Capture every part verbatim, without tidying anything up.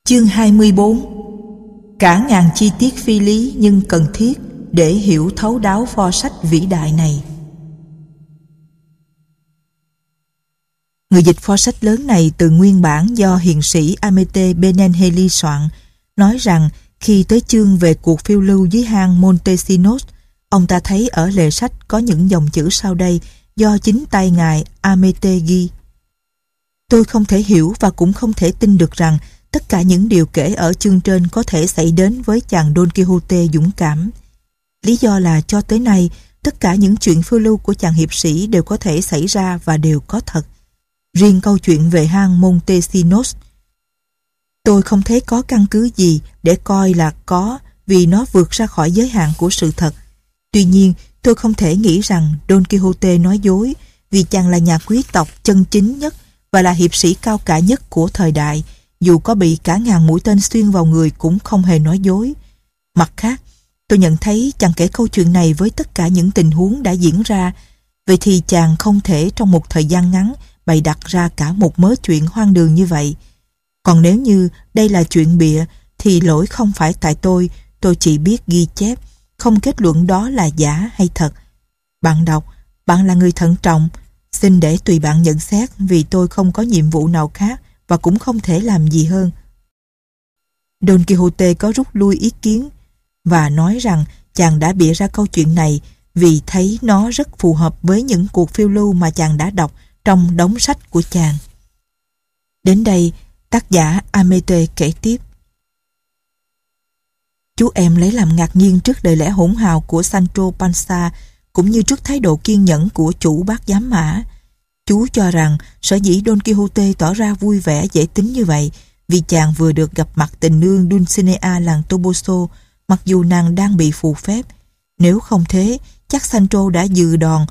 Chương hai mươi bốn. Cả ngàn chi tiết phi lý nhưng cần thiết để hiểu thấu đáo pho sách vĩ đại này. Người dịch pho sách lớn này từ nguyên bản do hiền sĩ Amete Benenheli soạn, nói rằng khi tới chương về cuộc phiêu lưu dưới hang Montesinos, ông ta thấy ở lề sách có những dòng chữ sau đây do chính tay ngài Amete ghi. Tôi không thể hiểu và cũng không thể tin được rằng tất cả những điều kể ở chương trên có thể xảy đến với chàng Don Quixote dũng cảm. Lý do là cho tới nay, tất cả những chuyện phiêu lưu của chàng hiệp sĩ đều có thể xảy ra và đều có thật. Riêng câu chuyện về hang Montesinos, tôi không thấy có căn cứ gì để coi là có, vì nó vượt ra khỏi giới hạn của sự thật. Tuy nhiên, tôi không thể nghĩ rằng Don Quixote nói dối, vì chàng là nhà quý tộc chân chính nhất và là hiệp sĩ cao cả nhất của thời đại. Dù có bị cả ngàn mũi tên xuyên vào người cũng không hề nói dối. Mặt khác, tôi nhận thấy chàng kể câu chuyện này với tất cả những tình huống đã diễn ra. Vậy thì chàng không thể trong một thời gian ngắn bày đặt ra cả một mớ chuyện hoang đường như vậy. Còn nếu như đây là chuyện bịa thì lỗi không phải tại tôi. Tôi chỉ biết ghi chép, không kết luận đó là giả hay thật. Bạn đọc, bạn là người thận trọng. Xin để tùy bạn nhận xét, vì tôi không có nhiệm vụ nào khác và cũng không thể làm gì hơn. Don Quixote có rút lui ý kiến và nói rằng chàng đã bịa ra câu chuyện này vì thấy nó rất phù hợp với những cuộc phiêu lưu mà chàng đã đọc trong đống sách của chàng. Đến đây, tác giả Amete kể tiếp. Chú em lấy làm ngạc nhiên trước lời lẽ hỗn hào của Sancho Panza, cũng như trước thái độ kiên nhẫn của chủ bát giám mã. Chú cho rằng sở dĩ Don Quixote tỏ ra vui vẻ dễ tính như vậy vì chàng vừa được gặp mặt tình nương Dulcinea làng Toboso, mặc dù nàng đang bị phù phép. Nếu không thế, chắc Sancho đã dừ đòn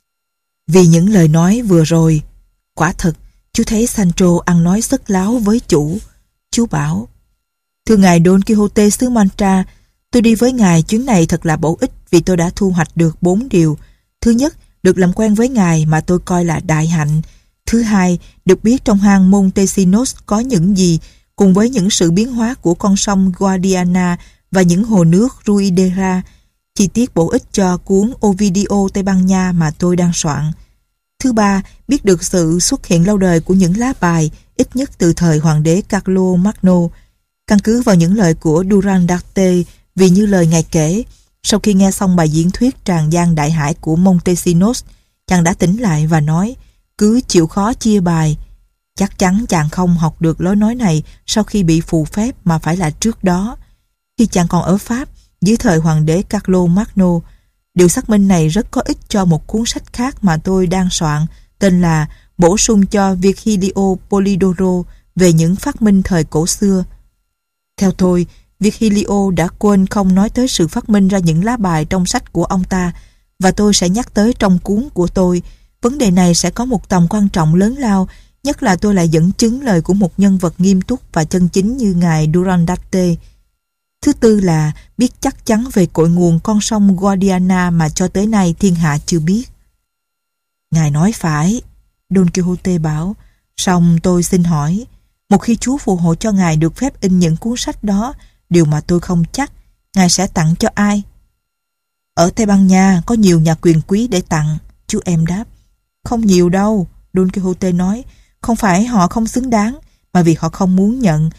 vì những lời nói vừa rồi. Quả thật, chú thấy Sancho ăn nói sất láo với chủ. Chú bảo: Thưa ngài Don Quixote xứ Mancha, tôi đi với ngài chuyến này thật là bổ ích vì tôi đã thu hoạch được bốn điều. Thứ nhất, được làm quen với ngài mà tôi coi là đại hạnh. Thứ hai, được biết trong hang Montesinos có những gì, cùng với những sự biến hóa của con sông Guadiana và những hồ nước Ruidera, chi tiết bổ ích cho cuốn Ovidio Tây Ban Nha mà tôi đang soạn. Thứ ba, biết được sự xuất hiện lâu đời của những lá bài, ít nhất từ thời hoàng đế Carlo Magno. Căn cứ vào những lời của Durandarte, vì như lời ngài kể, sau khi nghe xong bài diễn thuyết tràn gian đại hải của Montesinos, chàng đã tỉnh lại và nói: cứ chịu khó chia bài. Chắc chắn chàng không học được lối nói này sau khi bị phù phép, mà phải là trước đó, khi chàng còn ở Pháp dưới thời hoàng đế Carlo Magno. Điều xác minh này rất có ích cho một cuốn sách khác mà tôi đang soạn, tên là Bổ sung cho Virgilio Polidoro về những phát minh thời cổ xưa. Theo tôi, Virgilio đã quên không nói tới sự phát minh ra những lá bài trong sách của ông ta, và tôi sẽ nhắc tới trong cuốn của tôi. Vấn đề này sẽ có một tầm quan trọng lớn lao, nhất là tôi lại dẫn chứng lời của một nhân vật nghiêm túc và chân chính như ngài Durandarte. Thứ tư là biết chắc chắn về cội nguồn con sông Guadiana mà cho tới nay thiên hạ chưa biết. Ngài nói phải, Don Quixote bảo. Song tôi xin hỏi, một khi Chúa phù hộ cho ngài được phép in những cuốn sách đó, điều mà tôi không chắc, ngài sẽ tặng cho ai? Ở Tây Ban Nha có nhiều nhà quyền quý để tặng, chú em đáp. Không nhiều đâu, Don Quixote nói. Không phải họ không xứng đáng, mà vì họ không muốn nhận.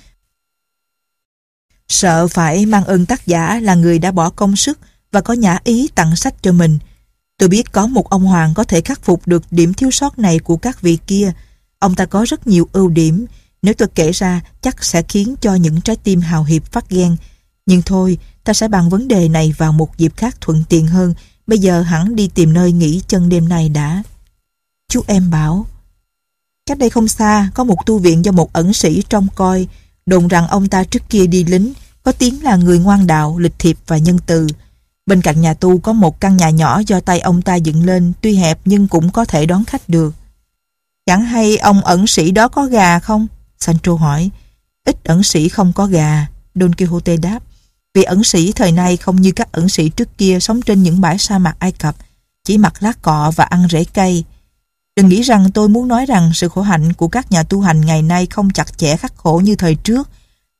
Sợ phải mang ơn tác giả là người đã bỏ công sức và có nhã ý tặng sách cho mình. Tôi biết có một ông hoàng có thể khắc phục được điểm thiếu sót này của các vị kia. Ông ta có rất nhiều ưu điểm. Nếu tôi kể ra chắc sẽ khiến cho những trái tim hào hiệp phát ghen. Nhưng thôi, ta sẽ bàn vấn đề này vào một dịp khác thuận tiện hơn. Bây giờ hẳn đi tìm nơi nghỉ chân đêm nay đã. Chú em bảo. Cách đây không xa có một tu viện do một ẩn sĩ trông coi. Đồn rằng ông ta trước kia đi lính, có tiếng là người ngoan đạo, lịch thiệp và nhân từ. Bên cạnh nhà tu có một căn nhà nhỏ do tay ông ta dựng lên, tuy hẹp nhưng cũng có thể đón khách được. Chẳng hay ông ẩn sĩ đó có gà không? Sancho hỏi. Ít ẩn sĩ không có gà, Don Quixote đáp. Vì ẩn sĩ thời nay không như các ẩn sĩ trước kia sống trên những bãi sa mạc Ai Cập, chỉ mặc lá cọ và ăn rễ cây. Đừng nghĩ rằng tôi muốn nói rằng sự khổ hạnh của các nhà tu hành ngày nay không chặt chẽ khắc khổ như thời trước.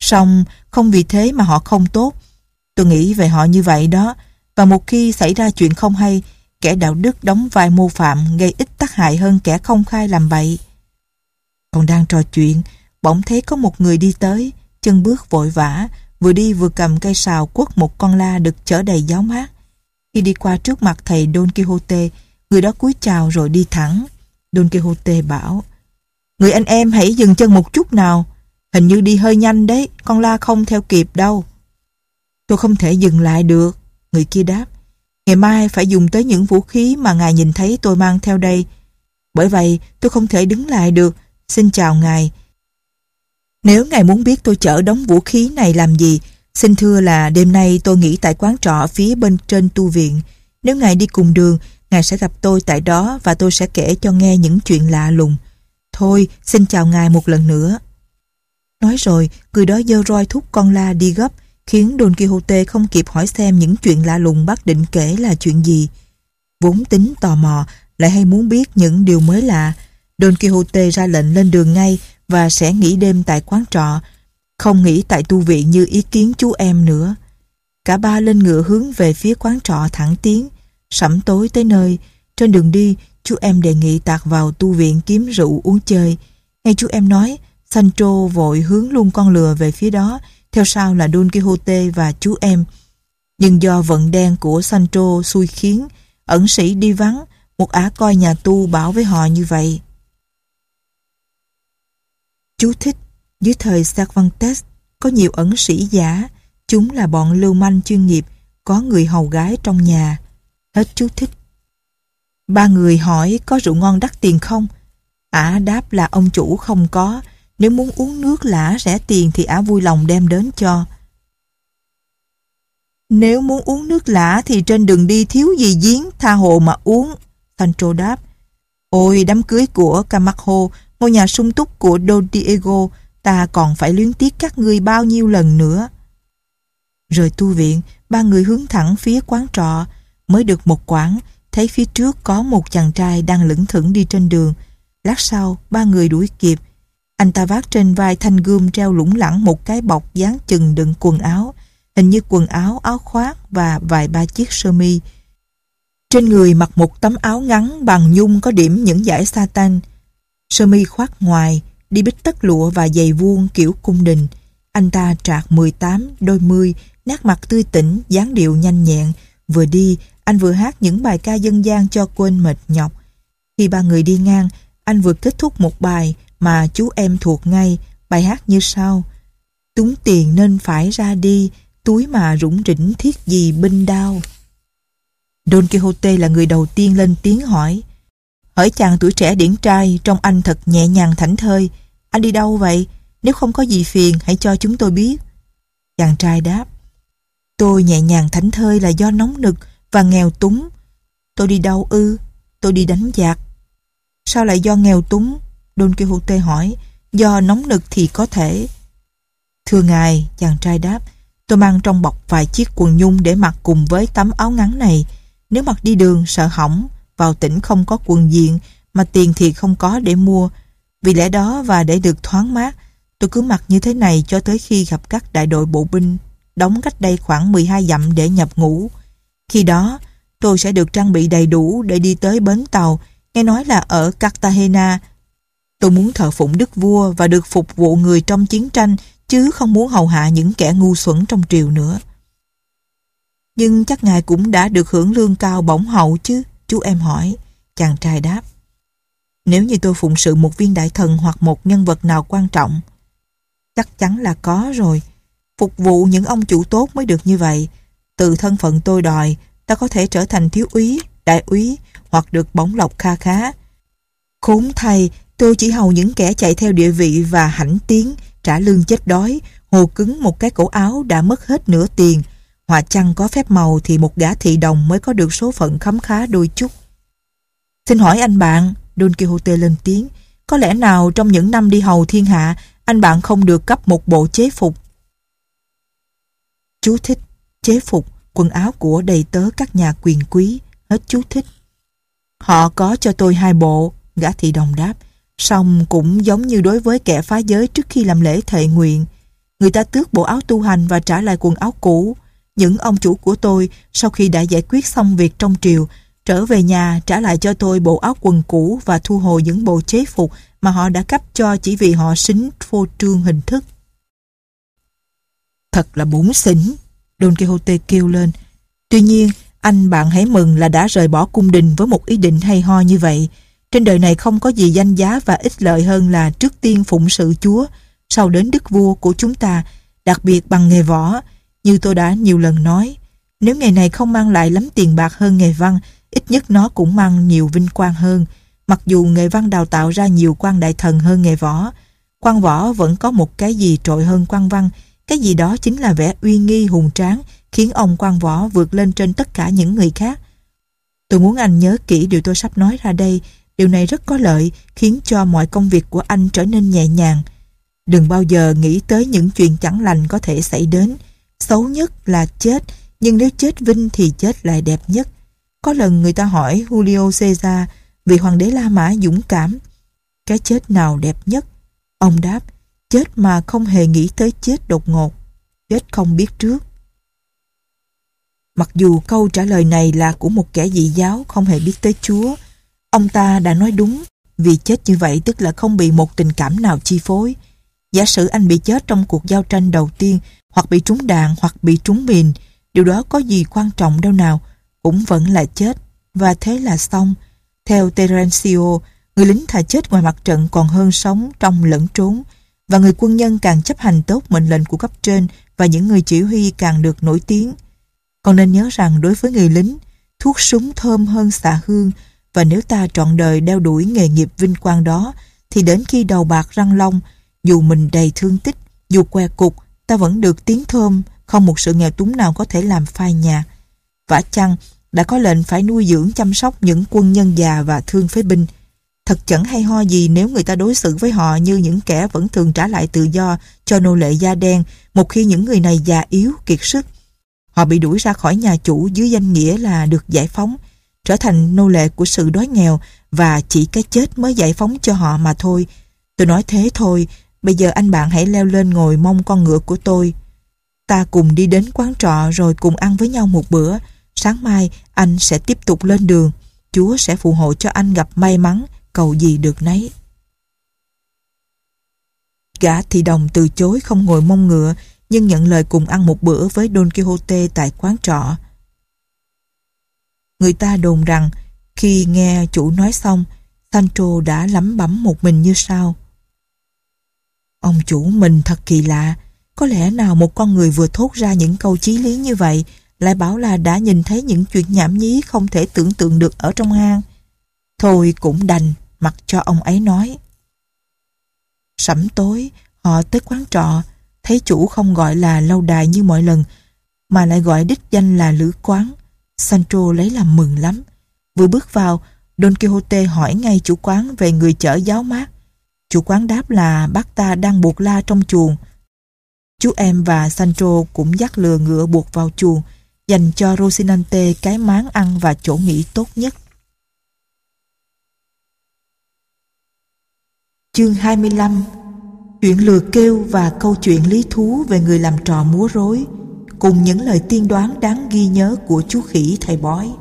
Song không vì thế mà họ không tốt. Tôi nghĩ về họ như vậy đó. Và một khi xảy ra chuyện không hay, kẻ đạo đức đóng vai mô phạm gây ít tác hại hơn kẻ không khai làm bậy. Còn đang trò chuyện, bỗng thấy có một người đi tới, chân bước vội vã, vừa đi vừa cầm cây sào quất một con la đực chở đầy giáo mát. Khi đi qua trước mặt thầy Don Quixote, người đó cúi chào rồi đi thẳng. Don Quixote bảo: "Người anh em hãy dừng chân một chút nào. Hình như đi hơi nhanh đấy, con la không theo kịp đâu." "Tôi không thể dừng lại được," người kia đáp. "Ngày mai phải dùng tới những vũ khí mà ngài nhìn thấy tôi mang theo đây. Bởi vậy tôi không thể đứng lại được. Xin chào ngài. Nếu ngài muốn biết tôi chở đống vũ khí này làm gì, xin thưa là đêm nay tôi nghỉ tại quán trọ phía bên trên tu viện. Nếu ngài đi cùng đường, ngài sẽ gặp tôi tại đó và tôi sẽ kể cho nghe những chuyện lạ lùng. Thôi, xin chào ngài một lần nữa." Nói rồi, người đó giơ roi thúc con la đi gấp, khiến Don Quixote không kịp hỏi xem những chuyện lạ lùng bác định kể là chuyện gì. Vốn tính tò mò, lại hay muốn biết những điều mới lạ, Don Quixote ra lệnh lên đường ngay và sẽ nghỉ đêm tại quán trọ, không nghỉ tại tu viện như ý kiến chú em nữa. Cả ba lên ngựa hướng về phía quán trọ thẳng tiến. Sẩm tối tới nơi, trên đường đi, chú em đề nghị tạt vào tu viện kiếm rượu uống chơi. Nghe chú em nói, Sancho vội hướng luôn con lừa về phía đó, theo sau là Don Quixote và chú em. Nhưng do vận đen của Sancho xui khiến, ẩn sĩ đi vắng, một ả coi nhà tu bảo với họ như vậy. Chú thích: dưới thời Cervantes có nhiều ẩn sĩ giả, chúng là bọn lưu manh chuyên nghiệp, có người hầu gái trong nhà. Hết chú thích. Ba người hỏi có rượu ngon đắt tiền không? Ả đáp là ông chủ không có, nếu muốn uống nước lã rẻ tiền thì ả vui lòng đem đến cho. Nếu muốn uống nước lã thì trên đường đi thiếu gì giếng, tha hồ mà uống, Sancho đáp. Ôi, đám cưới của Camacho, ngôi nhà sung túc của Don Diego, ta còn phải luyến tiếc các ngươi bao nhiêu lần nữa. Rời tu viện, ba người hướng thẳng phía quán trọ. Mới được một quãng, thấy phía trước có một chàng trai đang lững thững đi trên đường. Lát sau, ba người đuổi kịp. Anh ta vác trên vai thanh gươm treo lủng lẳng một cái bọc dán chừng đựng quần áo, hình như quần áo, áo khoác và vài ba chiếc sơ mi. Trên người mặc một tấm áo ngắn bằng nhung có điểm những dải satan, sơ mi khoác ngoài, đi bít tất lụa và giày vuông kiểu cung đình. Anh ta trạc mười tám, đôi mươi, nét mặt tươi tỉnh, dáng điệu nhanh nhẹn. Vừa đi, anh vừa hát những bài ca dân gian cho quên mệt nhọc. Khi ba người đi ngang, anh vừa kết thúc một bài mà chú em thuộc ngay. Bài hát như sau: Túng tiền nên phải ra đi, túi mà rủng rỉnh thiết gì binh đao. Don Quixote là người đầu tiên lên tiếng hỏi: Hỡi chàng tuổi trẻ điển trai, trông anh thật nhẹ nhàng thảnh thơi. Anh đi đâu vậy? Nếu không có gì phiền, hãy cho chúng tôi biết. Chàng trai đáp: Tôi nhẹ nhàng thảnh thơi là do nóng nực và nghèo túng. Tôi đi đâu ư? Tôi đi đánh giặc. Sao lại do nghèo túng? Don Quixote hỏi. Do nóng nực thì có thể. Thưa ngài, chàng trai đáp, tôi mang trong bọc vài chiếc quần nhung để mặc cùng với tấm áo ngắn này. Nếu mặc đi đường sợ hỏng, vào tỉnh không có quần diện, mà tiền thì không có để mua. Vì lẽ đó và để được thoáng mát, tôi cứ mặc như thế này cho tới khi gặp các đại đội bộ binh đóng cách đây khoảng mười hai dặm để nhập ngũ. Khi đó, tôi sẽ được trang bị đầy đủ để đi tới bến tàu, nghe nói là ở Cartagena. Tôi muốn thờ phụng đức vua và được phục vụ người trong chiến tranh, chứ không muốn hầu hạ những kẻ ngu xuẩn trong triều nữa. Nhưng chắc ngài cũng đã được hưởng lương cao bổng hậu chứ? Chú em hỏi. Chàng trai đáp: Nếu như tôi phụng sự một viên đại thần hoặc một nhân vật nào quan trọng, chắc chắn là có rồi. Phục vụ những ông chủ tốt mới được như vậy. Từ thân phận tôi đòi, ta có thể trở thành thiếu úy, đại úy hoặc được bổng lộc kha khá. Khốn thay, tôi chỉ hầu những kẻ chạy theo địa vị và hãnh tiếng, trả lương chết đói, hồ cứng một cái cổ áo đã mất hết nửa tiền. Họa chăng có phép màu thì một gã thị đồng mới có được số phận khấm khá đôi chút. Xin hỏi anh bạn, Don Quixote lên tiếng, có lẽ nào trong những năm đi hầu thiên hạ, anh bạn không được cấp một bộ chế phục? Chú thích: chế phục, quần áo của đầy tớ các nhà quyền quý. Hết chú thích. Họ có cho tôi hai bộ, gã thị đồng đáp, song cũng giống như đối với kẻ phá giới trước khi làm lễ thệ nguyện. Người ta tước bộ áo tu hành và trả lại quần áo cũ. Những ông chủ của tôi, sau khi đã giải quyết xong việc trong triều, trở về nhà trả lại cho tôi bộ áo quần cũ và thu hồi những bộ chế phục mà họ đã cấp cho chỉ vì họ xính phô trương hình thức. Thật là bủn xỉn, Don Quixote kêu lên. Tuy nhiên, anh bạn hãy mừng là đã rời bỏ cung đình với một ý định hay ho như vậy. Trên đời này không có gì danh giá và ích lợi hơn là trước tiên phụng sự Chúa, sau đến đức vua của chúng ta, đặc biệt bằng nghề võ. Như tôi đã nhiều lần nói, nếu nghề này không mang lại lắm tiền bạc hơn nghề văn, ít nhất nó cũng mang nhiều vinh quang hơn. Mặc dù nghề văn đào tạo ra nhiều quan đại thần hơn nghề võ, quan võ vẫn có một cái gì trội hơn quan văn. Cái gì đó chính là vẻ uy nghi hùng tráng, khiến ông quan võ vượt lên trên tất cả những người khác. Tôi muốn anh nhớ kỹ điều tôi sắp nói ra đây. Điều này rất có lợi, khiến cho mọi công việc của anh trở nên nhẹ nhàng. Đừng bao giờ nghĩ tới những chuyện chẳng lành có thể xảy đến. Xấu nhất là chết, nhưng nếu chết vinh thì chết lại đẹp nhất. Có lần người ta hỏi Julio Caesar, vị hoàng đế La Mã dũng cảm, cái chết nào đẹp nhất? Ông đáp, chết mà không hề nghĩ tới chết đột ngột, chết không biết trước. Mặc dù câu trả lời này là của một kẻ dị giáo không hề biết tới Chúa, ông ta đã nói đúng, vì chết như vậy tức là không bị một tình cảm nào chi phối. Giả sử anh bị chết trong cuộc giao tranh đầu tiên, hoặc bị trúng đạn, hoặc bị trúng mìn, điều đó có gì quan trọng đâu nào, cũng vẫn là chết, và thế là xong. Theo Terencio, người lính thà chết ngoài mặt trận còn hơn sống trong lẫn trốn, và người quân nhân càng chấp hành tốt mệnh lệnh của cấp trên và những người chỉ huy càng được nổi tiếng. Còn nên nhớ rằng đối với người lính, thuốc súng thơm hơn xạ hương, và nếu ta trọn đời đeo đuổi nghề nghiệp vinh quang đó, thì đến khi đầu bạc răng long, dù mình đầy thương tích, dù què cục, ta vẫn được tiếng thơm, không một sự nghèo túng nào có thể làm phai nhạt. Vả chăng, đã có lệnh phải nuôi dưỡng chăm sóc những quân nhân già và thương phế binh. Thật chẳng hay ho gì nếu người ta đối xử với họ như những kẻ vẫn thường trả lại tự do cho nô lệ da đen một khi những người này già yếu, kiệt sức. Họ bị đuổi ra khỏi nhà chủ dưới danh nghĩa là được giải phóng, trở thành nô lệ của sự đói nghèo, và chỉ cái chết mới giải phóng cho họ mà thôi. Tôi nói thế thôi, bây giờ anh bạn hãy leo lên ngồi mông con ngựa của tôi. Ta cùng đi đến quán trọ rồi cùng ăn với nhau một bữa. Sáng mai anh sẽ tiếp tục lên đường. Chúa sẽ phù hộ cho anh gặp may mắn, cầu gì được nấy. Gã thị đồng từ chối không ngồi mông ngựa, nhưng nhận lời cùng ăn một bữa với Don Quixote tại quán trọ. Người ta đồn rằng khi nghe chủ nói xong, Sancho đã lẩm bẩm một mình như sau: ông chủ mình thật kỳ lạ, có lẽ nào một con người vừa thốt ra những câu chí lý như vậy lại bảo là đã nhìn thấy những chuyện nhảm nhí không thể tưởng tượng được ở trong hang. Thôi cũng đành mặc cho ông ấy nói. Sẩm tối, họ tới quán trọ, thấy chủ không gọi là lâu đài như mọi lần, mà lại gọi đích danh là lữ quán. Sancho lấy làm mừng lắm. Vừa bước vào, Don Quixote hỏi ngay chủ quán về người chở giáo mát. Chủ quán đáp là bác ta đang buộc la trong chuồng. Chú em và Sancho cũng dắt lừa ngựa buộc vào chuồng, dành cho Rocinante cái máng ăn và chỗ nghỉ tốt nhất. Chương hai mươi lăm. Chuyện lừa kêu và câu chuyện lý thú về người làm trò múa rối, cùng những lời tiên đoán đáng ghi nhớ của chú khỉ thầy bói.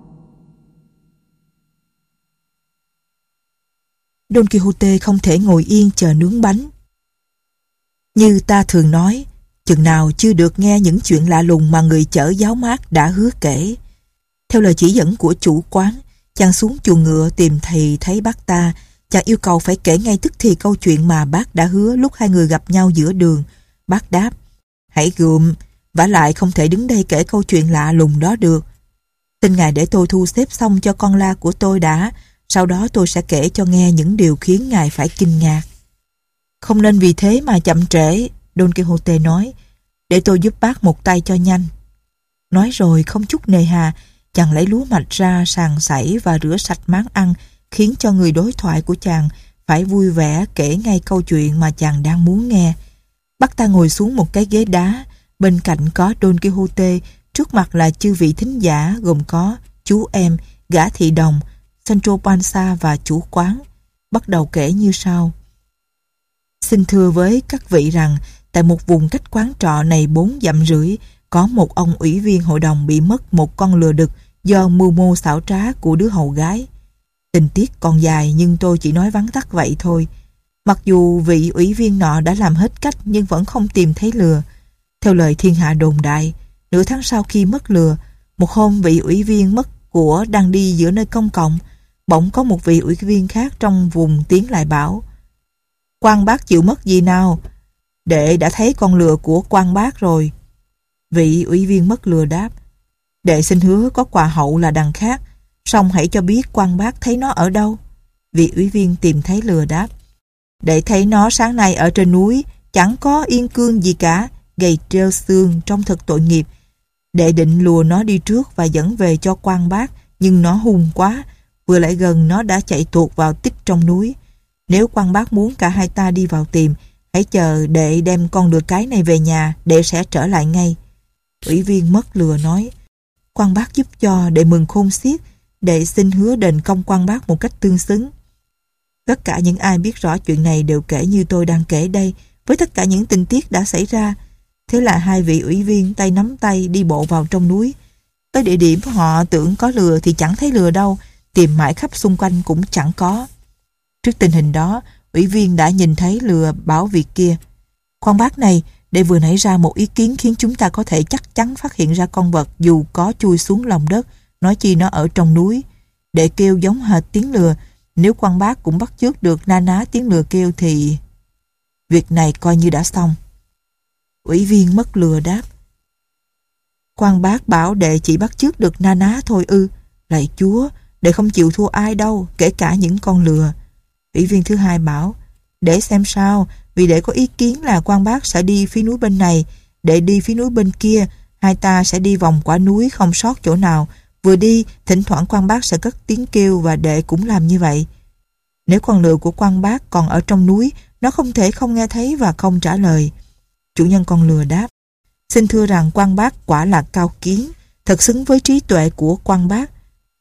Don Quixote không thể ngồi yên chờ nướng bánh. Như ta thường nói, chừng nào chưa được nghe những chuyện lạ lùng mà người chở giáo mát đã hứa kể. Theo lời chỉ dẫn của chủ quán, chàng xuống chuồng ngựa tìm thầy thấy bác ta. Chàng yêu cầu phải kể ngay tức thì câu chuyện mà bác đã hứa lúc hai người gặp nhau giữa đường. Bác đáp: hãy gượm, vả lại không thể đứng đây kể câu chuyện lạ lùng đó được. Xin ngài để tôi thu xếp xong cho con la của tôi đã, sau đó tôi sẽ kể cho nghe những điều khiến ngài phải kinh ngạc. Không nên vì thế mà chậm trễ, Don Quixote nói, để tôi giúp bác một tay cho nhanh. Nói rồi không chút nề hà, chàng lấy lúa mạch ra sàng sảy và rửa sạch máng ăn, khiến cho người đối thoại của chàng phải vui vẻ kể ngay câu chuyện mà chàng đang muốn nghe. Bác ta ngồi xuống một cái ghế đá, bên cạnh có Don Quixote, trước mặt là chư vị thính giả gồm có chú em, gã thị đồng, Sancho Panza và chủ quán. Bắt đầu kể như sau. Xin thưa với các vị rằng tại một vùng cách quán trọ này bốn dặm rưỡi, có một ông ủy viên hội đồng bị mất một con lừa đực do mưu mô xảo trá của đứa hầu gái. Tình tiết còn dài nhưng tôi chỉ nói vắn tắt vậy thôi. Mặc dù vị ủy viên nọ đã làm hết cách nhưng vẫn không tìm thấy lừa. Theo lời thiên hạ đồn đại, nửa tháng sau khi mất lừa, một hôm vị ủy viên mất của đang đi giữa nơi công cộng, bỗng có một vị ủy viên khác trong vùng tiến lại bảo: "Quan bác chịu mất gì nào? Đệ đã thấy con lừa của quan bác rồi." Vị ủy viên mất lừa đáp: "Đệ xin hứa có quà hậu là đằng khác, song hãy cho biết quan bác thấy nó ở đâu." Vị ủy viên tìm thấy lừa đáp: "Đệ thấy nó sáng nay ở trên núi, chẳng có yên cương gì cả, gầy trơ xương trông thật tội nghiệp. Đệ định lùa nó đi trước và dẫn về cho quan bác, nhưng nó hung quá, vừa lại gần nó đã chạy tuột vào tích trong núi. Nếu quan bác muốn cả hai ta đi vào tìm, hãy chờ đệ đem con lừa cái này về nhà, đệ sẽ trở lại ngay." Ủy viên mất lừa nói: "Quan bác giúp cho, đệ mừng khôn xiết, đệ xin hứa đền công quan bác một cách tương xứng." Tất cả những ai biết rõ chuyện này đều kể như tôi đang kể đây, với tất cả những tình tiết đã xảy ra. Thế là hai vị ủy viên tay nắm tay đi bộ vào trong núi. Tới địa điểm họ tưởng có lừa thì chẳng thấy lừa đâu, tìm mãi khắp xung quanh cũng chẳng có. Trước tình hình đó, ủy viên đã nhìn thấy lừa bảo việc kia: "Quan bác này, đệ vừa nảy ra một ý kiến khiến chúng ta có thể chắc chắn phát hiện ra con vật dù có chui xuống lòng đất, nói chi nó ở trong núi. Đệ kêu giống hệt tiếng lừa, nếu quan bác cũng bắt chước được na ná tiếng lừa kêu thì việc này coi như đã xong." Ủy viên mất lừa đáp: "Quan bác bảo đệ chỉ bắt chước được na ná thôi ư? Lạy Chúa, đệ không chịu thua ai đâu, kể cả những con lừa." Ủy viên thứ hai bảo: "Để xem sao, vì đệ có ý kiến là quan bác sẽ đi phía núi bên này, đệ đi phía núi bên kia, hai ta sẽ đi vòng quả núi không sót chỗ nào. Vừa đi, thỉnh thoảng quan bác sẽ cất tiếng kêu và đệ cũng làm như vậy. Nếu con lừa của quan bác còn ở trong núi, nó không thể không nghe thấy và không trả lời." Chủ nhân con lừa đáp: "Xin thưa rằng quan bác quả là cao kiến, thật xứng với trí tuệ của quan bác."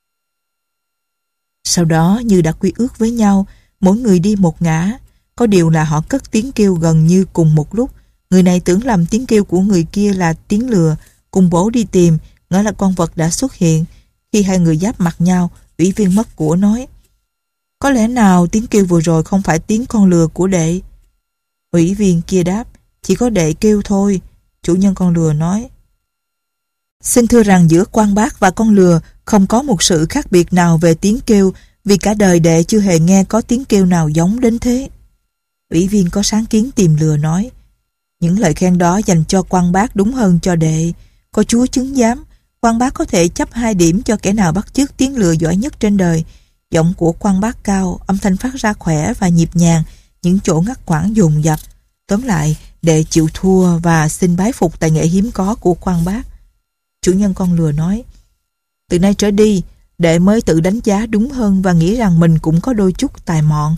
Sau đó như đã quy ước với nhau, mỗi người đi một ngã. Có điều là họ cất tiếng kêu gần như cùng một lúc. Người này tưởng lầm tiếng kêu của người kia là tiếng lừa, cùng bổ đi tìm, ngỡ là con vật đã xuất hiện. Khi hai người giáp mặt nhau, ủy viên mất của nói: "Có lẽ nào tiếng kêu vừa rồi không phải tiếng con lừa của đệ?" Ủy viên kia đáp: "Chỉ có đệ kêu thôi." Chủ nhân con lừa nói: "Xin thưa rằng giữa quan bác và con lừa không có một sự khác biệt nào về tiếng kêu, vì cả đời đệ chưa hề nghe có tiếng kêu nào giống đến thế." Ủy viên có sáng kiến tìm lừa nói: "Những lời khen đó dành cho quan bác đúng hơn cho đệ. Có Chúa chứng giám, quan bác có thể chấp hai điểm cho kẻ nào bắt chước tiếng lừa giỏi nhất trên đời. Giọng của quan bác cao, âm thanh phát ra khỏe và nhịp nhàng, những chỗ ngắt quãng dồn dập. Tóm lại, đệ chịu thua và xin bái phục tài nghệ hiếm có của quan bác." Chủ nhân con lừa nói: "Từ nay trở đi, đệ mới tự đánh giá đúng hơn và nghĩ rằng mình cũng có đôi chút tài mọn.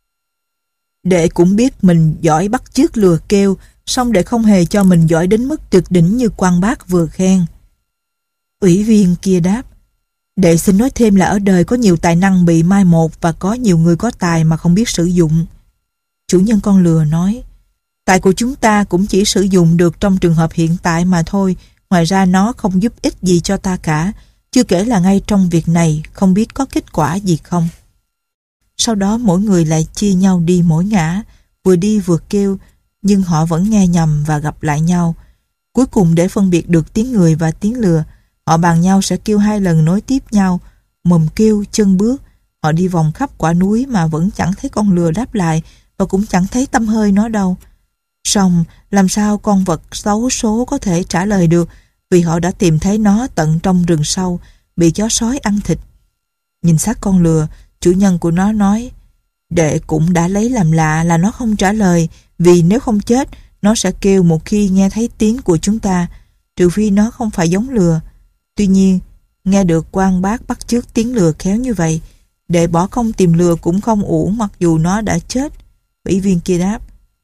Đệ cũng biết mình giỏi bắt chước lừa kêu, song đệ không hề cho mình giỏi đến mức tuyệt đỉnh như quan bác vừa khen." Ủy viên kia đáp: "Đệ xin nói thêm là ở đời có nhiều tài năng bị mai một và có nhiều người có tài mà không biết sử dụng." Chủ nhân con lừa nói: "Tài của chúng ta cũng chỉ sử dụng được trong trường hợp hiện tại mà thôi, ngoài ra nó không giúp ích gì cho ta cả, chưa kể là ngay trong việc này không biết có kết quả gì không." Sau đó mỗi người lại chia nhau đi mỗi ngã, vừa đi vừa kêu, nhưng họ vẫn nghe nhầm và gặp lại nhau. Cuối cùng để phân biệt được tiếng người và tiếng lừa, họ bàn nhau sẽ kêu hai lần nối tiếp nhau, mồm kêu chân bước. Họ đi vòng khắp quả núi mà vẫn chẳng thấy con lừa đáp lại và cũng chẳng thấy tăm hơi nó đâu. Song làm sao con vật xấu số có thể trả lời được, vì họ đã tìm thấy nó tận trong rừng sâu, bị chó sói ăn thịt. Nhìn xác con lừa, chủ nhân của nó nói: "Đệ cũng đã lấy làm lạ là nó không trả lời, vì nếu không chết, nó sẽ kêu một khi nghe thấy tiếng của chúng ta, trừ phi nó không phải giống lừa. Tuy nhiên, nghe được quan bác bắt chước tiếng lừa khéo như vậy, đệ bỏ công tìm lừa cũng không uổng mặc dù nó đã chết." Ủy viên kia đáp: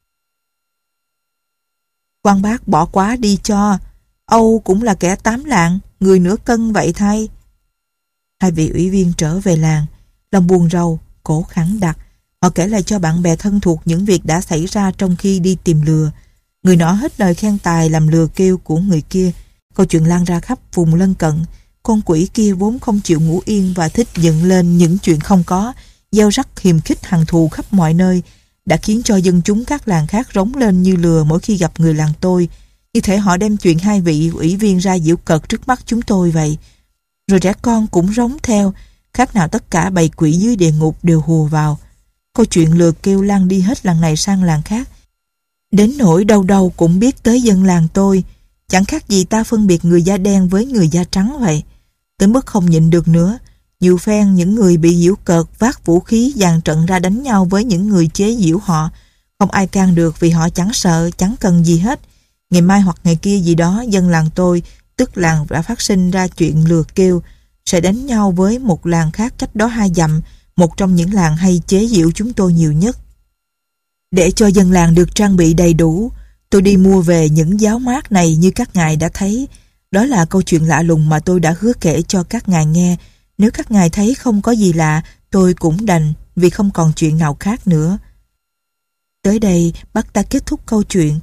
"Quan bác bỏ quá đi cho, Âu cũng là kẻ tám lạng, người nửa cân vậy thay." Hai vị ủy viên trở về làng, lòng buồn rầu, cổ khẳng đặc. Họ kể lại cho bạn bè thân thuộc những việc đã xảy ra trong khi đi tìm lừa. Người nọ hết lời khen tài làm lừa kêu của người kia. Câu chuyện lan ra khắp vùng lân cận. Con quỷ kia vốn không chịu ngủ yên và thích dựng lên những chuyện không có, gieo rắc hiềm khích hằn thù khắp mọi nơi, đã khiến cho dân chúng các làng khác rống lên như lừa mỗi khi gặp người làng tôi. Như thể họ đem chuyện hai vị ủy viên ra giễu cợt trước mắt chúng tôi vậy. Rồi trẻ con cũng rống theo, khác nào tất cả bầy quỷ dưới địa ngục đều hùa vào. Câu chuyện lừa kêu lan đi hết làng này sang làng khác. Đến nỗi đâu đâu cũng biết tới dân làng tôi, chẳng khác gì ta phân biệt người da đen với người da trắng vậy. Tới mức không nhịn được nữa, nhiều phen những người bị giễu cợt vác vũ khí dàn trận ra đánh nhau với những người chế giễu họ. Không ai can được vì họ chẳng sợ, chẳng cần gì hết. Ngày mai hoặc ngày kia gì đó, dân làng tôi, tức làng đã phát sinh ra chuyện lừa kêu, sẽ đánh nhau với một làng khác cách đó hai dặm, một trong những làng hay chế giễu chúng tôi nhiều nhất. Để cho dân làng được trang bị đầy đủ, tôi đi mua về những giáo mát này như các ngài đã thấy. Đó là câu chuyện lạ lùng mà tôi đã hứa kể cho các ngài nghe. Nếu các ngài thấy không có gì lạ, tôi cũng đành, vì không còn chuyện nào khác nữa. Tới đây, bác ta kết thúc câu chuyện.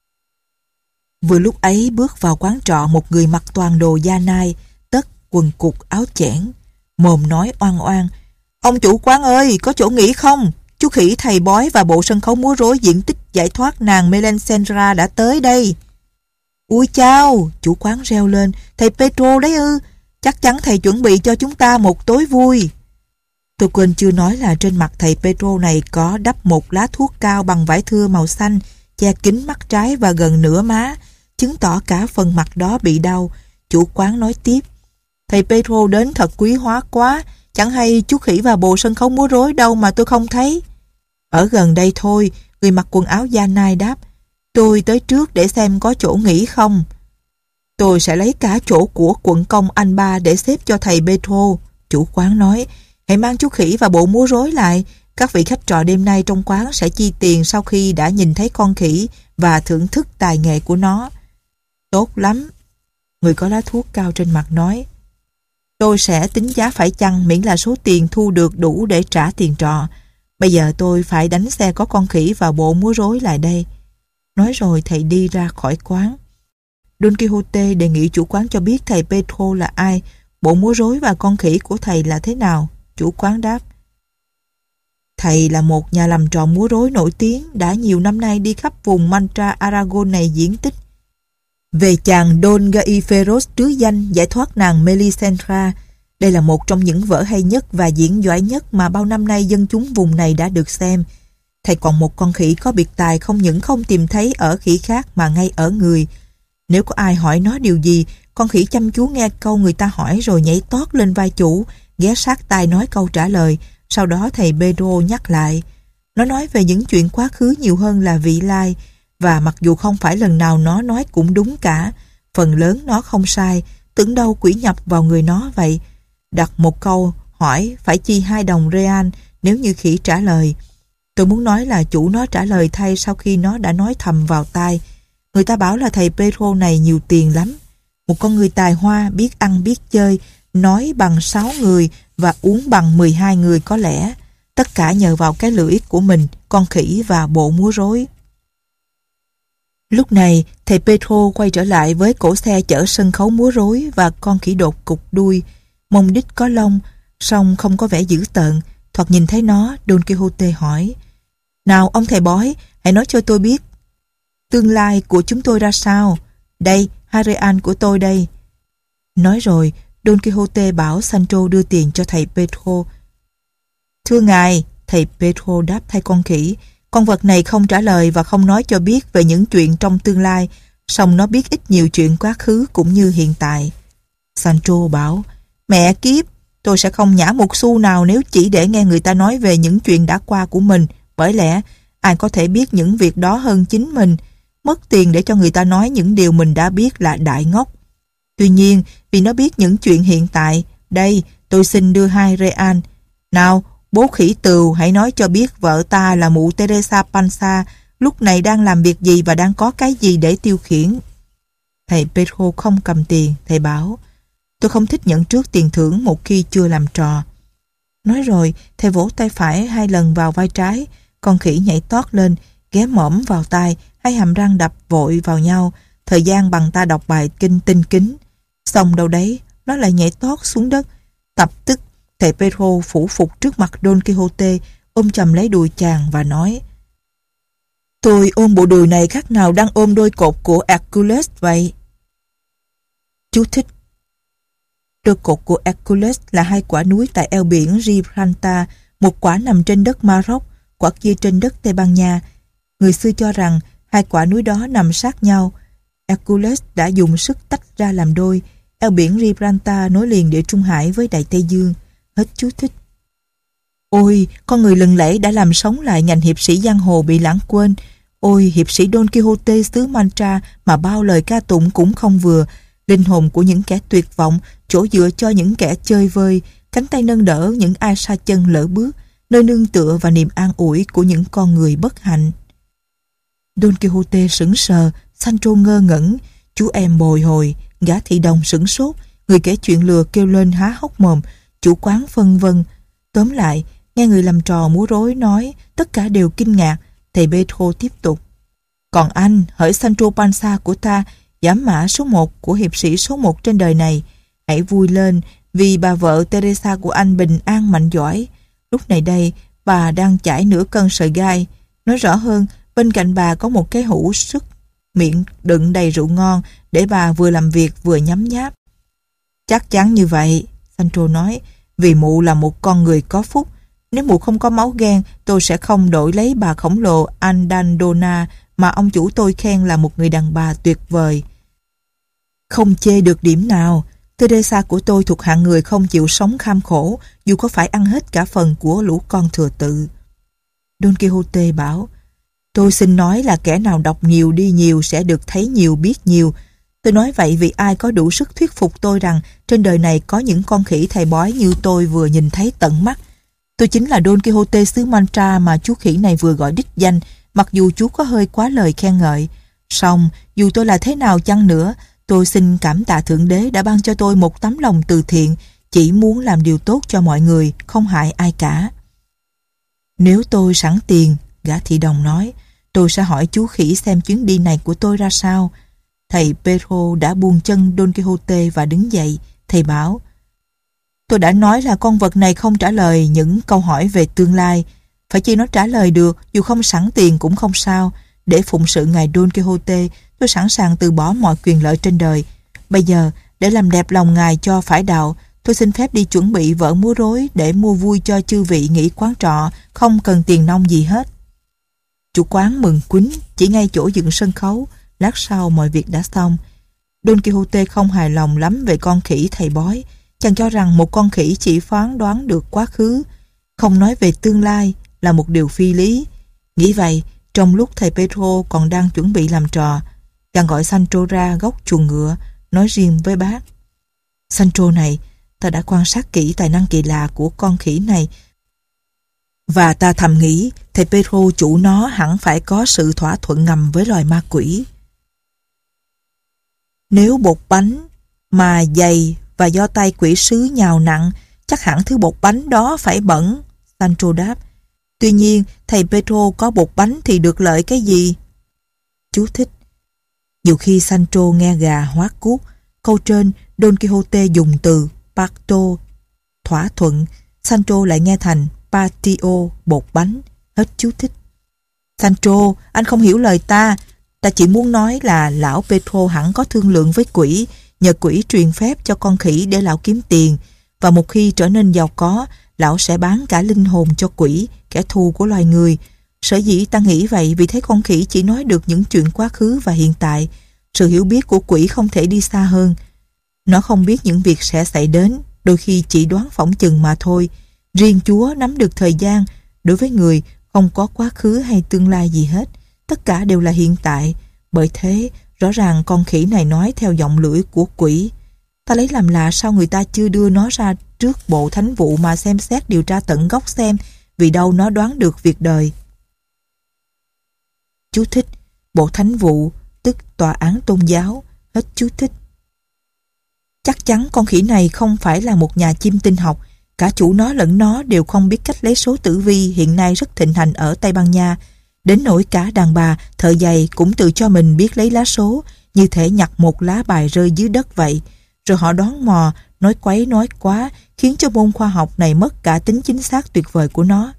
Vừa lúc ấy bước vào quán trọ một người mặc toàn đồ da nai, tất, quần cụt, áo chẽn. Mồm nói oan oan: "Ông chủ quán ơi, có chỗ nghỉ không? Chú khỉ thầy bói và bộ sân khấu múa rối diễn tích giải thoát nàng Melisandre đã tới đây." "Ui chao!" chủ quán reo lên, "thầy Pedro đấy ư? Chắc chắn thầy chuẩn bị cho chúng ta một tối vui." Tôi quên chưa nói là trên mặt thầy Pedro này có đắp một lá thuốc cao bằng vải thưa màu xanh, che kín mắt trái và gần nửa má, chứng tỏ cả phần mặt đó bị đau. Chủ quán nói tiếp: "Thầy Pedro đến thật quý hóa quá, chẳng hay chú khỉ và bộ sân khấu múa rối đâu mà tôi không thấy." "Ở gần đây thôi," người mặc quần áo da nai đáp. "Tôi tới trước để xem có chỗ nghỉ không." "Tôi sẽ lấy cả chỗ của quận công anh ba để xếp cho thầy Pedro," chủ quán nói. "Hãy mang chú khỉ và bộ múa rối lại. Các vị khách trọ đêm nay trong quán sẽ chi tiền sau khi đã nhìn thấy con khỉ và thưởng thức tài nghệ của nó." "Tốt lắm," người có lá thuốc cao trên mặt nói. "Tôi sẽ tính giá phải chăng miễn là số tiền thu được đủ để trả tiền trọ. Bây giờ tôi phải đánh xe có con khỉ và bộ múa rối lại đây." Nói rồi thầy đi ra khỏi quán. Don Quixote đề nghị chủ quán cho biết thầy Pedro là ai, bộ múa rối và con khỉ của thầy là thế nào. Chủ quán đáp: "Thầy là một nhà làm trò múa rối nổi tiếng, đã nhiều năm nay đi khắp vùng Mancha Aragon này diễn tích về chàng Don Gaiferos trứ danh giải thoát nàng Melisandre. Đây là một trong những vở hay nhất và diễn giỏi nhất mà bao năm nay dân chúng vùng này đã được xem. Thầy còn một con khỉ có biệt tài không những không tìm thấy ở khỉ khác mà ngay ở người. Nếu có ai hỏi nó điều gì, con khỉ chăm chú nghe câu người ta hỏi rồi nhảy tót lên vai chủ, ghé sát tai nói câu trả lời. Sau đó thầy Pedro nhắc lại. Nó nói về những chuyện quá khứ nhiều hơn là vị lai, và mặc dù không phải lần nào nó nói cũng đúng cả, phần lớn nó không sai, tưởng đâu quỷ nhập vào người nó vậy. Đặt một câu hỏi phải chi hai đồng real nếu như khỉ trả lời. Tôi muốn nói là chủ nó trả lời thay sau khi nó đã nói thầm vào tai. Người ta bảo là thầy Pedro này nhiều tiền lắm. Một con người tài hoa, biết ăn biết chơi, nói bằng sáu người và uống bằng mười hai người có lẽ. Tất cả nhờ vào cái lưỡi của mình, con khỉ và bộ múa rối. Lúc này, thầy Pedro quay trở lại với cỗ xe chở sân khấu múa rối và con khỉ đột cục đuôi. Mông đít có lông, song không có vẻ dữ tợn. Thoạt nhìn thấy nó, Don Quixote hỏi: "Nào ông thầy bói, hãy nói cho tôi biết tương lai của chúng tôi ra sao. Đây, hai real của tôi đây." Nói rồi, Don Quixote bảo Sancho đưa tiền cho thầy Pedro. "Thưa ngài," thầy Pedro đáp thay con khỉ, "con vật này không trả lời và không nói cho biết về những chuyện trong tương lai, song nó biết ít nhiều chuyện quá khứ cũng như hiện tại." Sancho bảo: "Mẹ kiếp, tôi sẽ không nhả một xu nào nếu chỉ để nghe người ta nói về những chuyện đã qua của mình, bởi lẽ ai có thể biết những việc đó hơn chính mình. Mất tiền để cho người ta nói những điều mình đã biết là đại ngốc. Tuy nhiên, vì nó biết những chuyện hiện tại, đây, tôi xin đưa hai real. Nào, bố khỉ từu, hãy nói cho biết vợ ta là mụ Teresa Panza lúc này đang làm việc gì và đang có cái gì để tiêu khiển." Thầy Pedro không cầm tiền, thầy bảo: "Tôi không thích nhận trước tiền thưởng một khi chưa làm trò." Nói rồi, thầy vỗ tay phải hai lần vào vai trái, con khỉ nhảy tót lên, ghé mõm vào tai, hai hàm răng đập vội vào nhau, thời gian bằng ta đọc bài kinh tinh kính. Xong đâu đấy, nó lại nhảy tót xuống đất. Tập tức, thầy Pedro phủ phục trước mặt Don Quixote, ôm chầm lấy đùi chàng và nói: Tôi ôm bộ đùi này khác nào đang ôm đôi cột của Hercules vậy? Chú thích: đôi cột của Hercules là hai quả núi tại eo biển Gibraltar, một quả nằm trên đất Maroc, quả kia trên đất Tây Ban Nha. Người xưa cho rằng hai quả núi đó nằm sát nhau. Hercules đã dùng sức tách ra làm đôi. Eo biển Gibraltar nối liền Địa Trung Hải với Đại Tây Dương. Hết chú thích. Ôi, con người lừng lẫy đã làm sống lại ngành hiệp sĩ giang hồ bị lãng quên. Ôi, hiệp sĩ Don Quixote xứ Mancha mà bao lời ca tụng cũng không vừa. Linh hồn của những kẻ tuyệt vọng, chỗ dựa cho những kẻ chơi vơi, cánh tay nâng đỡ những ai sa chân lỡ bước, nơi nương tựa và niềm an ủi của những con người bất hạnh. Don Quixote sững sờ, Sancho ngơ ngẩn, chú em bồi hồi, gã thị đồng sửng sốt, người kể chuyện lừa kêu lên há hốc mồm, chủ quán phân vân. Tóm lại, nghe người làm trò múa rối nói, tất cả đều kinh ngạc. Thầy Pedro tiếp tục: Còn anh, hỡi Sancho Panza của ta, giám mã số một của hiệp sĩ số một trên đời này, hãy vui lên vì bà vợ Teresa của anh bình an mạnh giỏi. Lúc này đây, bà đang chải nửa cân sợi gai. Nói rõ hơn, bên cạnh bà có một cái hũ sức miệng đựng đầy rượu ngon để bà vừa làm việc vừa nhấm nháp. Chắc chắn như vậy, Sancho nói, vì mụ là một con người có phúc. Nếu mụ không có máu ghen, tôi sẽ không đổi lấy bà khổng lồ Andandona mà ông chủ tôi khen là một người đàn bà tuyệt vời. Không chê được điểm nào. Teresa của tôi thuộc hạng người không chịu sống kham khổ, dù có phải ăn hết cả phần của lũ con thừa tự. Don Quixote bảo: Tôi xin nói là kẻ nào đọc nhiều đi nhiều sẽ được thấy nhiều biết nhiều. Tôi nói vậy vì ai có đủ sức thuyết phục tôi rằng trên đời này có những con khỉ thầy bói như tôi vừa nhìn thấy tận mắt. Tôi chính là Don Quixote xứ Mancha mà chú khỉ này vừa gọi đích danh, mặc dù chú có hơi quá lời khen ngợi. Song, dù tôi là thế nào chăng nữa, tôi xin cảm tạ Thượng Đế đã ban cho tôi một tấm lòng từ thiện, chỉ muốn làm điều tốt cho mọi người, không hại ai cả. Nếu tôi sẵn tiền, gã thị đồng nói, tôi sẽ hỏi chú khỉ xem chuyến đi này của tôi ra sao. Thầy Pedro đã buông chân Don Quixote và đứng dậy. Thầy bảo: Tôi đã nói là con vật này không trả lời những câu hỏi về tương lai. Phải chi nó trả lời được, dù không sẵn tiền cũng không sao. Để phụng sự ngài Don Quixote, tôi sẵn sàng từ bỏ mọi quyền lợi trên đời. Bây giờ, để làm đẹp lòng ngài cho phải đạo, tôi xin phép đi chuẩn bị vở múa rối để mua vui cho chư vị nghỉ quán trọ, không cần tiền nong gì hết. Chủ quán mừng quýnh, chỉ ngay chỗ dựng sân khấu. Lát sau mọi việc đã xong. Don Quixote không hài lòng lắm về con khỉ thầy bói. Chàng cho rằng một con khỉ chỉ phán đoán được quá khứ, không nói về tương lai là một điều phi lý. Nghĩ vậy, trong lúc thầy Pedro còn đang chuẩn bị làm trò, chàng gọi Sancho ra góc chuồng ngựa, nói riêng với bác: Sancho này, ta đã quan sát kỹ tài năng kỳ lạ của con khỉ này, và ta thầm nghĩ thầy Pedro chủ nó hẳn phải có sự thỏa thuận ngầm với loài ma quỷ. Nếu bột bánh mà dày và do tay quỷ sứ nhào nặng, chắc hẳn thứ bột bánh đó phải bẩn, Sancho đáp. Tuy nhiên, thầy Pedro có bột bánh thì được lợi cái gì? Chú thích: Nhiều khi Sancho nghe gà hóa cuốc. Câu trên, Don Quixote dùng từ pacto, thỏa thuận. Sancho lại nghe thành patio, bột bánh. Hết chú thích. Sancho, anh không hiểu lời ta. Ta chỉ muốn nói là lão Pedro hẳn có thương lượng với quỷ, nhờ quỷ truyền phép cho con khỉ để lão kiếm tiền, và một khi trở nên giàu có, lão sẽ bán cả linh hồn cho quỷ, kẻ thù của loài người. Sở dĩ ta nghĩ vậy vì thấy con khỉ chỉ nói được những chuyện quá khứ và hiện tại. Sự hiểu biết của quỷ không thể đi xa hơn. Nó không biết những việc sẽ xảy đến, đôi khi chỉ đoán phỏng chừng mà thôi. Riêng Chúa nắm được thời gian. Đối với người, không có quá khứ hay tương lai gì hết. Tất cả đều là hiện tại. Bởi thế, rõ ràng con khỉ này nói theo giọng lưỡi của quỷ. Ta lấy làm lạ sao người ta chưa đưa nó ra trước bộ thánh vụ mà xem xét điều tra tận gốc xem, vì đâu nó đoán được việc đời. Chú thích: Bộ thánh vụ, tức tòa án tôn giáo. Hết chú thích. Chắc chắn con khỉ này không phải là một nhà chiêm tinh học. Cả chủ nó lẫn nó đều không biết cách lấy số tử vi hiện nay rất thịnh hành ở Tây Ban Nha. Đến nỗi cả đàn bà, thợ giày cũng tự cho mình biết lấy lá số, như thể nhặt một lá bài rơi dưới đất vậy. Rồi họ đoán mò, nói quấy nói quá, khiến cho môn khoa học này mất cả tính chính xác tuyệt vời của nó.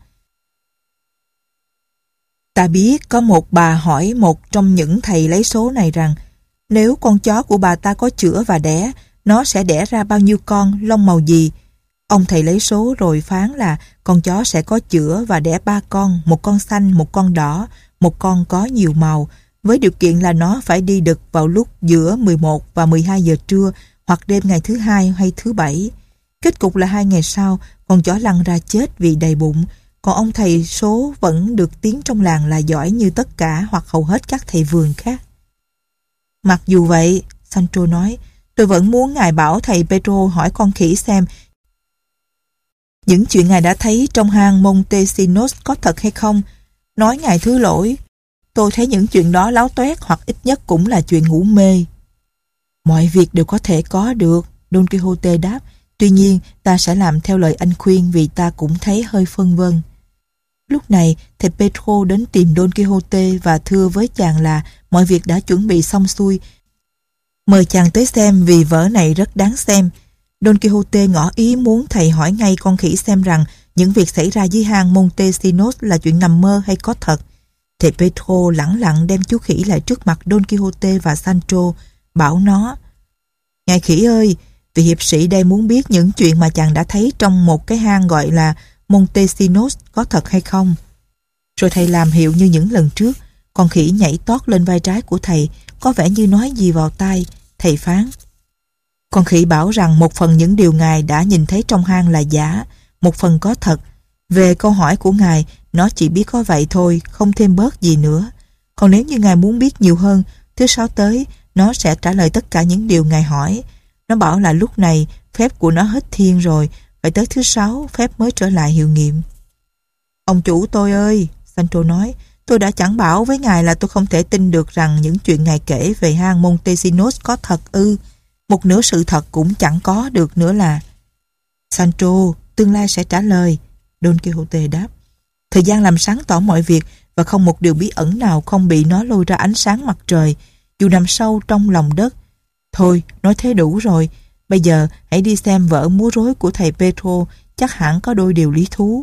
Ta biết có một bà hỏi một trong những thầy lấy số này rằng, nếu con chó của bà ta có chữa và đẻ, nó sẽ đẻ ra bao nhiêu con, lông màu gì? Ông thầy lấy số rồi phán là con chó sẽ có chữa và đẻ ba con, một con xanh, một con đỏ, một con có nhiều màu, với điều kiện là nó phải đi đực vào lúc giữa mười một và mười hai giờ trưa hoặc đêm ngày thứ hai hay thứ bảy. Kết cục là hai ngày sau, con chó lăn ra chết vì đầy bụng, còn ông thầy số vẫn được tiếng trong làng là giỏi như tất cả hoặc hầu hết các thầy vườn khác. Mặc dù vậy, Sancho nói, tôi vẫn muốn ngài bảo thầy Pedro hỏi con khỉ xem những chuyện ngài đã thấy trong hang Montesinos có thật hay không. Nói ngài thứ lỗi, tôi thấy những chuyện đó láo toét hoặc ít nhất cũng là chuyện ngủ mê. Mọi việc đều có thể có được, Don Quixote đáp. Tuy nhiên, ta sẽ làm theo lời anh khuyên vì ta cũng thấy hơi phân vân. Lúc này, thầy Pedro đến tìm Don Quixote và thưa với chàng là mọi việc đã chuẩn bị xong xuôi. Mời chàng tới xem vì vở này rất đáng xem. Don Quixote ngỏ ý muốn thầy hỏi ngay con khỉ xem rằng những việc xảy ra dưới hang Montesinos là chuyện nằm mơ hay có thật. Thầy Pedro lẳng lặng đem chú khỉ lại trước mặt Don Quixote và Sancho, bảo nó: Ngài khỉ ơi, vị hiệp sĩ đây muốn biết những chuyện mà chàng đã thấy trong một cái hang gọi là Montesinos có thật hay không. Rồi thầy làm hiệu như những lần trước. Con khỉ nhảy tót lên vai trái của thầy, có vẻ như nói gì vào tai. Thầy phán: Con khỉ bảo rằng một phần những điều ngài đã nhìn thấy trong hang là giả, một phần có thật. Về câu hỏi của ngài, nó chỉ biết có vậy thôi, không thêm bớt gì nữa. Còn nếu như ngài muốn biết nhiều hơn, thứ sáu tới, nó sẽ trả lời tất cả những điều ngài hỏi. Nó bảo là lúc này, phép của nó hết thiên rồi, phải tới thứ sáu, phép mới trở lại hiệu nghiệm. Ông chủ tôi ơi, Sancho nói, tôi đã chẳng bảo với ngài là tôi không thể tin được rằng những chuyện ngài kể về hang Montesinos có thật ư. Một nửa sự thật cũng chẳng có được nữa là. Sancho, tương lai sẽ trả lời, Don Quixote đáp. Thời gian làm sáng tỏ mọi việc và không một điều bí ẩn nào không bị nó lôi ra ánh sáng mặt trời, dù nằm sâu trong lòng đất. Thôi, nói thế đủ rồi. Bây giờ hãy đi xem vở múa rối của thầy Pedro, chắc hẳn có đôi điều lý thú.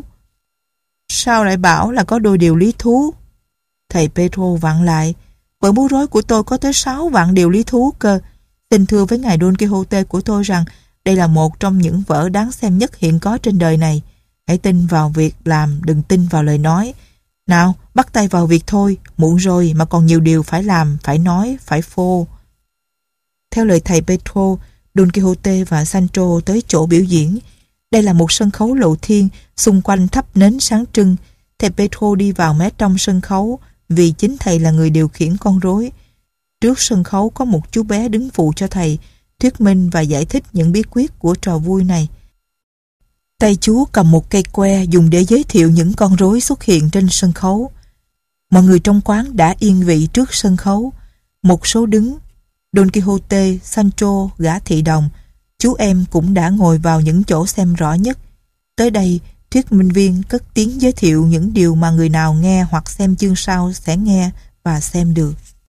Sao lại bảo là có đôi điều lý thú? Thầy Pedro vặn lại. Vở múa rối của tôi có tới sáu vạn điều lý thú cơ. Xin thưa với ngài Don Quixote của tôi rằng đây là một trong những vở đáng xem nhất hiện có trên đời này. Hãy tin vào việc làm, đừng tin vào lời nói. Nào, bắt tay vào việc thôi, muộn rồi mà còn nhiều điều phải làm, phải nói, phải phô. Theo lời thầy Pedro, Don Quixote và Sancho tới chỗ biểu diễn. Đây là một sân khấu lộ thiên, xung quanh thắp nến sáng trưng. Thầy Pedro đi vào mé trong sân khấu vì chính thầy là người điều khiển con rối. Trước sân khấu có một chú bé đứng phụ cho thầy, thuyết minh và giải thích những bí quyết của trò vui này. Tay chú cầm một cây que dùng để giới thiệu những con rối xuất hiện trên sân khấu. Mọi người trong quán đã yên vị trước sân khấu. Một số đứng. Don Quixote, Sancho, gã thị đồng, chú em cũng đã ngồi vào những chỗ xem rõ nhất. Tới đây, thuyết minh viên cất tiếng giới thiệu những điều mà người nào nghe hoặc xem chương sau sẽ nghe và xem được.